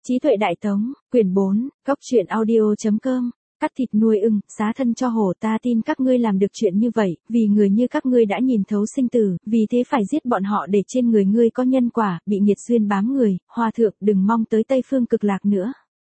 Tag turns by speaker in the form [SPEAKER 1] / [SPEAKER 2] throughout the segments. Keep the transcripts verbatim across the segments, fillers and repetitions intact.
[SPEAKER 1] Trí tuệ đại tống, quyển bốn, góc truyện audio.com, cắt thịt nuôi ưng, xá thân cho hổ, ta tin các ngươi làm được chuyện như vậy, vì người như các ngươi đã nhìn thấu sinh tử, vì thế phải giết bọn họ để trên người ngươi có nhân quả, bị nghiệt duyên bám người, hòa thượng đừng mong tới Tây Phương Cực Lạc nữa.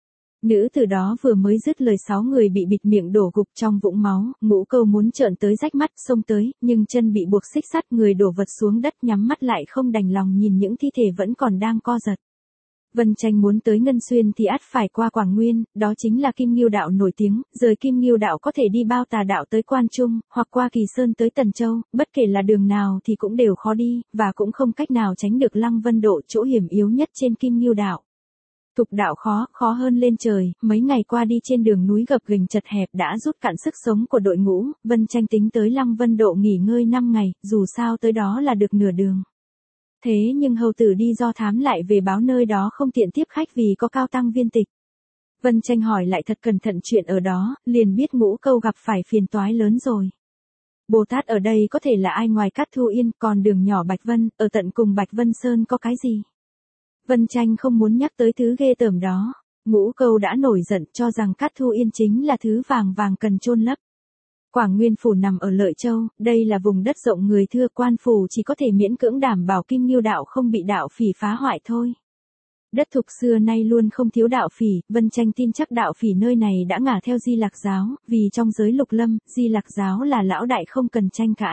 [SPEAKER 1] Nữ từ đó vừa mới dứt lời, sáu người bị bịt miệng đổ gục trong vũng máu, Ngũ Câu muốn trợn tới rách mắt xông tới, nhưng chân bị buộc xích sắt, người đổ vật xuống đất, nhắm mắt lại không đành lòng nhìn những thi thể vẫn còn đang co giật. Vân Tranh muốn tới Ngân Xuyên thì ắt phải qua Quảng Nguyên, đó chính là Kim Ngưu đạo nổi tiếng, rời Kim Ngưu đạo có thể đi Bao Tà đạo tới Quan Trung, hoặc qua Kỳ Sơn tới Tần Châu, bất kể là đường nào thì cũng đều khó đi, và cũng không cách nào tránh được Lăng Vân độ, chỗ hiểm yếu nhất trên Kim Ngưu đạo. Thục đạo khó, khó hơn lên trời, mấy ngày qua đi trên đường núi gập ghềnh chật hẹp đã rút cạn sức sống của đội ngũ, Vân Tranh tính tới Lăng Vân độ nghỉ ngơi năm ngày, dù sao tới đó là được nửa đường. Thế nhưng hầu tử đi do thám lại về báo nơi đó không tiện tiếp khách vì có Cao Tăng viên tịch. Vân Tranh hỏi lại thật cẩn thận chuyện ở đó, liền biết Ngũ Câu gặp phải phiền toái lớn rồi. Bồ Tát ở đây có thể là ai ngoài Cát Thu Yên, còn đường nhỏ Bạch Vân, ở tận cùng Bạch Vân Sơn có cái gì? Vân Tranh không muốn nhắc tới thứ ghê tởm đó. Ngũ Câu đã nổi giận cho rằng Cát Thu Yên chính là thứ vàng vàng cần chôn lấp. Quảng Nguyên phủ nằm ở Lợi Châu, đây là vùng đất rộng người thưa, quan phủ chỉ có thể miễn cưỡng đảm bảo Kim Ngưu đạo không bị đạo phỉ phá hoại thôi. Đất Thục xưa nay luôn không thiếu đạo phỉ, Vân Tranh tin chắc đạo phỉ nơi này đã ngả theo Di Lặc giáo, vì trong giới lục lâm, Di Lặc giáo là lão đại không cần tranh cãi.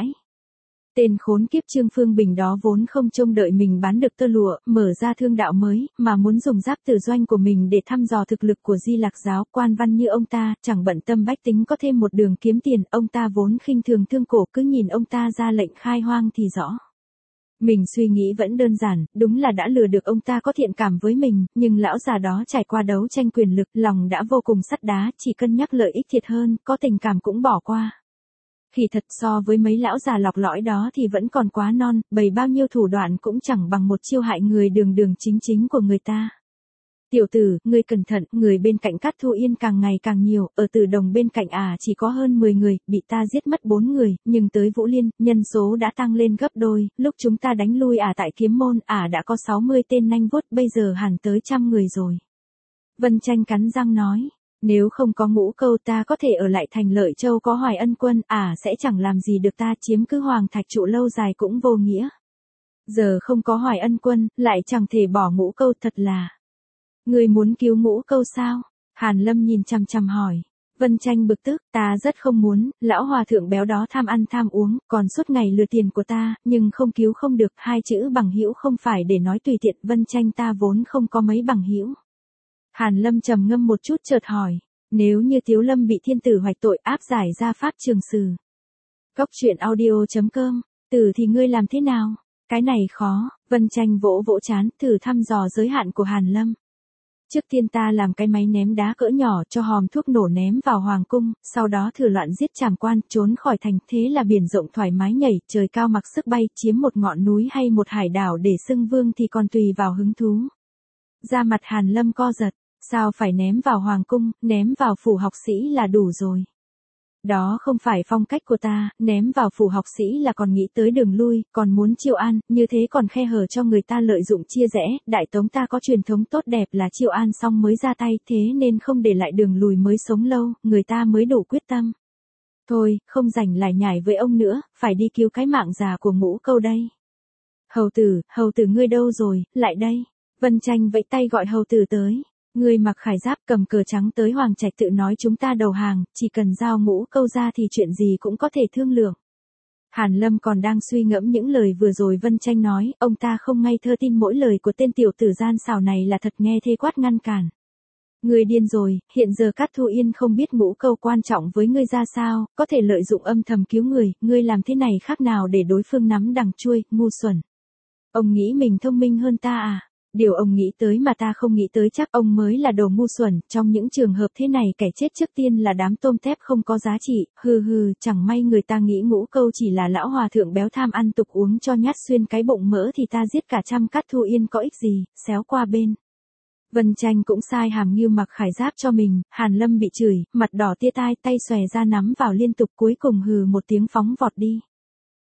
[SPEAKER 1] Tên khốn kiếp Trương Phương Bình đó vốn không trông đợi mình bán được tơ lụa, mở ra thương đạo mới, mà muốn dùng giáp tử doanh của mình để thăm dò thực lực của Di Lặc giáo. Quan văn như ông ta, chẳng bận tâm bách tính có thêm một đường kiếm tiền, ông ta vốn khinh thường thương cổ, cứ nhìn ông ta ra lệnh khai hoang thì rõ. Mình suy nghĩ vẫn đơn giản, đúng là đã lừa được ông ta có thiện cảm với mình, nhưng lão già đó trải qua đấu tranh quyền lực, lòng đã vô cùng sắt đá, chỉ cân nhắc lợi ích thiệt hơn, có tình cảm cũng bỏ qua. Khi thật so với mấy lão già lọc lõi đó thì vẫn còn quá non, bày bao nhiêu thủ đoạn cũng chẳng bằng một chiêu hại người đường đường chính chính của người ta. Tiểu tử, ngươi cẩn thận, người bên cạnh Cát Thu Yên càng ngày càng nhiều, ở Tử Đồng bên cạnh ả à chỉ có hơn mười người, bị ta giết mất bốn người, nhưng tới Vũ Liên, nhân số đã tăng lên gấp đôi, lúc chúng ta đánh lui ả à tại Kiếm Môn, ả à đã có sáu mươi tên nanh vuốt, bây giờ hẳn tới trăm người rồi. Vân Tranh cắn răng nói. Nếu không có Ngũ Câu ta có thể ở lại thành Lợi Châu có Hoài Ân quân, à sẽ chẳng làm gì được ta, chiếm cứ Hoàng Thạch trụ lâu dài cũng vô nghĩa. Giờ không có Hoài Ân quân, lại chẳng thể bỏ Ngũ Câu, thật là. Người muốn cứu Ngũ Câu sao? Hàn Lâm nhìn chằm chằm hỏi. Vân Tranh bực tức, ta rất không muốn, lão hòa thượng béo đó tham ăn tham uống, còn suốt ngày lừa tiền của ta, nhưng không cứu không được, hai chữ bằng hữu không phải để nói tùy tiện, Vân Tranh ta vốn không có mấy bằng hữu. Hàn Lâm trầm ngâm một chút chợt hỏi, nếu như Tiếu Lâm bị thiên tử hoạch tội áp giải ra pháp trường xử. Góc truyện audio.com, tử thì ngươi làm thế nào? Cái này khó, Vân Tranh vỗ vỗ chán, thử thăm dò giới hạn của Hàn Lâm. Trước tiên ta làm cái máy ném đá cỡ nhỏ cho hòm thuốc nổ ném vào hoàng cung, sau đó thử loạn giết trảm quan, trốn khỏi thành, thế là biển rộng thoải mái nhảy, trời cao mặc sức bay, chiếm một ngọn núi hay một hải đảo để xưng vương thì còn tùy vào hứng thú. Da mặt Hàn Lâm co giật. Sao phải ném vào hoàng cung, ném vào phủ học sĩ là đủ rồi. Đó không phải phong cách của ta, ném vào phủ học sĩ là còn nghĩ tới đường lui, còn muốn chiêu an, như thế còn khe hở cho người ta lợi dụng chia rẽ, Đại Tống ta có truyền thống tốt đẹp là chiêu an xong mới ra tay, thế nên không để lại đường lùi mới sống lâu, người ta mới đủ quyết tâm. Thôi, không rảnh lải nhải với ông nữa, phải đi cứu cái mạng già của Ngũ Câu đây. Hầu tử, hầu tử ngươi đâu rồi, lại đây. Vân Tranh vẫy tay gọi hầu tử tới. Người mặc khải giáp cầm cờ trắng tới Hoàng Trạch tự nói chúng ta đầu hàng, chỉ cần giao Ngũ Câu ra thì chuyện gì cũng có thể thương lượng. Hàn Lâm còn đang suy ngẫm những lời vừa rồi Vân Tranh nói, ông ta không ngây thơ tin mỗi lời của tên tiểu tử gian xảo này là thật, nghe thê quát ngăn cản. Người điên rồi, hiện giờ Cát Thu Yên không biết Ngũ Câu quan trọng với ngươi ra sao, có thể lợi dụng âm thầm cứu người, ngươi làm thế này khác nào để đối phương nắm đằng chuôi, ngu xuẩn. Ông nghĩ mình thông minh hơn ta à? Điều ông nghĩ tới mà ta không nghĩ tới chắc ông mới là đồ ngu xuẩn, trong những trường hợp thế này kẻ chết trước tiên là đám tôm tép không có giá trị, hừ hừ, chẳng may người ta nghĩ Ngũ Câu chỉ là lão hòa thượng béo tham ăn tục uống cho nhát xuyên cái bụng mỡ thì ta giết cả trăm Cát Thu Yên có ích gì, xéo qua bên. Vân Tranh cũng sai hàm Ngưu mặc khải giáp cho mình, Hàn Lâm bị chửi, mặt đỏ tia tai, tay xòe ra nắm vào liên tục cuối cùng hừ một tiếng phóng vọt đi.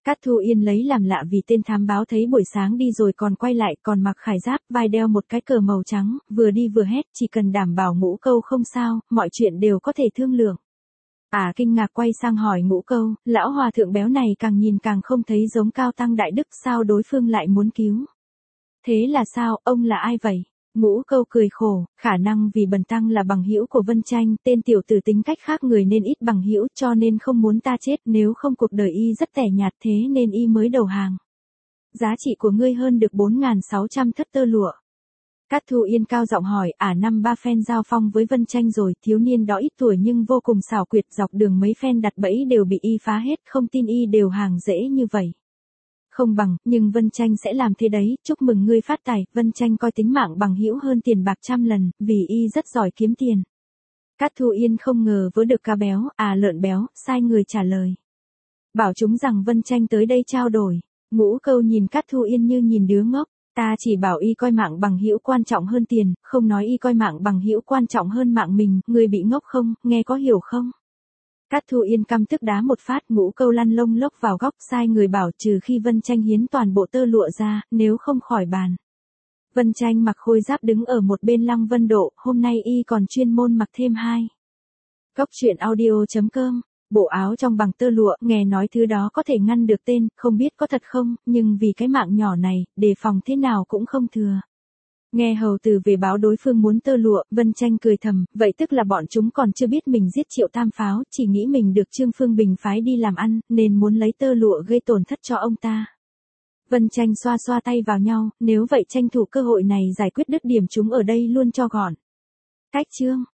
[SPEAKER 1] Cát Thu Yên lấy làm lạ vì tên thám báo thấy buổi sáng đi rồi còn quay lại, còn mặc khải giáp, vai đeo một cái cờ màu trắng, vừa đi vừa hét, chỉ cần đảm bảo Ngũ Câu không sao, mọi chuyện đều có thể thương lượng. À kinh ngạc quay sang hỏi Ngũ Câu, lão hòa thượng béo này càng nhìn càng không thấy giống Cao Tăng Đại Đức, sao đối phương lại muốn cứu? Thế là sao, ông là ai vậy? Ngũ Câu cười khổ, khả năng vì Bần Tăng là bằng hữu của Vân Tranh, tên tiểu tử tính cách khác người nên ít bằng hữu, cho nên không muốn ta chết, nếu không cuộc đời y rất tẻ nhạt, thế nên y mới đầu hàng. Giá trị của ngươi hơn được bốn nghìn sáu trăm thất tơ lụa. Cát Thu Yên cao giọng hỏi, à năm ba phen giao phong với Vân Tranh rồi, thiếu niên đó ít tuổi nhưng vô cùng xảo quyệt, dọc đường mấy phen đặt bẫy đều bị y phá hết, không tin y đều hàng dễ như vậy. Không bằng, nhưng Vân Tranh sẽ làm thế đấy, chúc mừng ngươi phát tài, Vân Tranh coi tính mạng bằng hữu hơn tiền bạc trăm lần, vì y rất giỏi kiếm tiền. Cát Thu Yên không ngờ vớ được cá béo, à lợn béo, sai người trả lời. Bảo chúng rằng Vân Tranh tới đây trao đổi. Ngũ Câu nhìn Cát Thu Yên như nhìn đứa ngốc, ta chỉ bảo y coi mạng bằng hữu quan trọng hơn tiền, không nói y coi mạng bằng hữu quan trọng hơn mạng mình, ngươi bị ngốc không, nghe có hiểu không? Cát Thu Yên căm tức đá một phát, Ngũ Câu lăn lông lốc vào góc, sai người bảo trừ khi Vân Tranh hiến toàn bộ tơ lụa ra, nếu không khỏi bàn. Vân Tranh mặc khôi giáp đứng ở một bên Lăng Vân Độ, hôm nay y còn chuyên môn mặc thêm hai. Góc truyện audio chấm com, bộ áo trong bằng tơ lụa, nghe nói thứ đó có thể ngăn được tên, không biết có thật không, nhưng vì cái mạng nhỏ này, đề phòng thế nào cũng không thừa. Nghe hầu tử về báo đối phương muốn tơ lụa, Vân Tranh cười thầm, vậy tức là bọn chúng còn chưa biết mình giết Triệu Tam Pháo, chỉ nghĩ mình được Trương Phương Bình phái đi làm ăn, nên muốn lấy tơ lụa gây tổn thất cho ông ta. Vân Tranh xoa xoa tay vào nhau, nếu vậy tranh thủ cơ hội này giải quyết đứt điểm chúng ở đây luôn cho gọn. Cách chương